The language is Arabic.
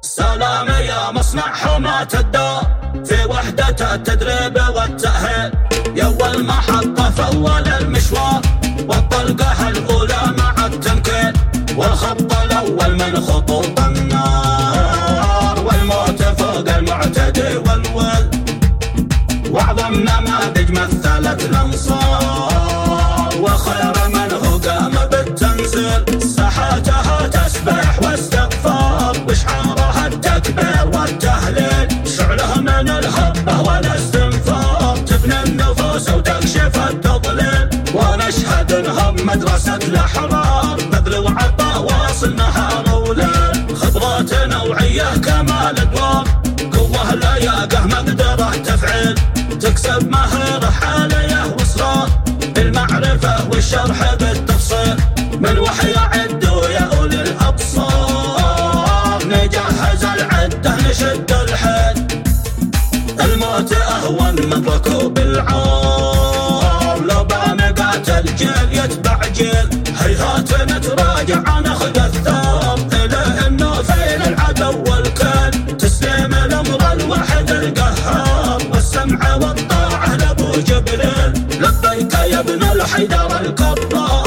سلام يا مصنع حماة الدار في وحدة التدريب والتأهيل، يا أول محطة في أول المشوار، والطلقة الأولى مع التنكيل، والخط الأول من خطوط النار، والموت فوق المعتدي والول، وأعظم نماذج مثلت الأنصار، وخير من هو قام بالتنزيل، ساحاتها تسبح واستغفار، بشعارها التكبير والتهليل، شعله من الهبة والاستنفار، تبني النفوس وتكشف التضليل، ونشهد انهم مدرسة الأحرار، بذل وعطاء واصل نهار وليل، خبرات نوعية كمال أدوار، قوة لياقة مقدرة تفعيل، تكسب مهارة حالية وإصرار، بالمعرفة والشرح بالتفصيل، من وحي عدوا يا أولي الأبصار، نجهز العدة نشد الحيل، الموت أهون من ركوب العار، لو بنقاتل جيل يتبع جيل، هيهات نتراجع ناخذ الثار، إليه النوفيل العدو والكيل، تسليم الأمر الواحد القهار، والسمع والطاعة لأبو جبريل، لبيك يا ابن الحيدر الكرار.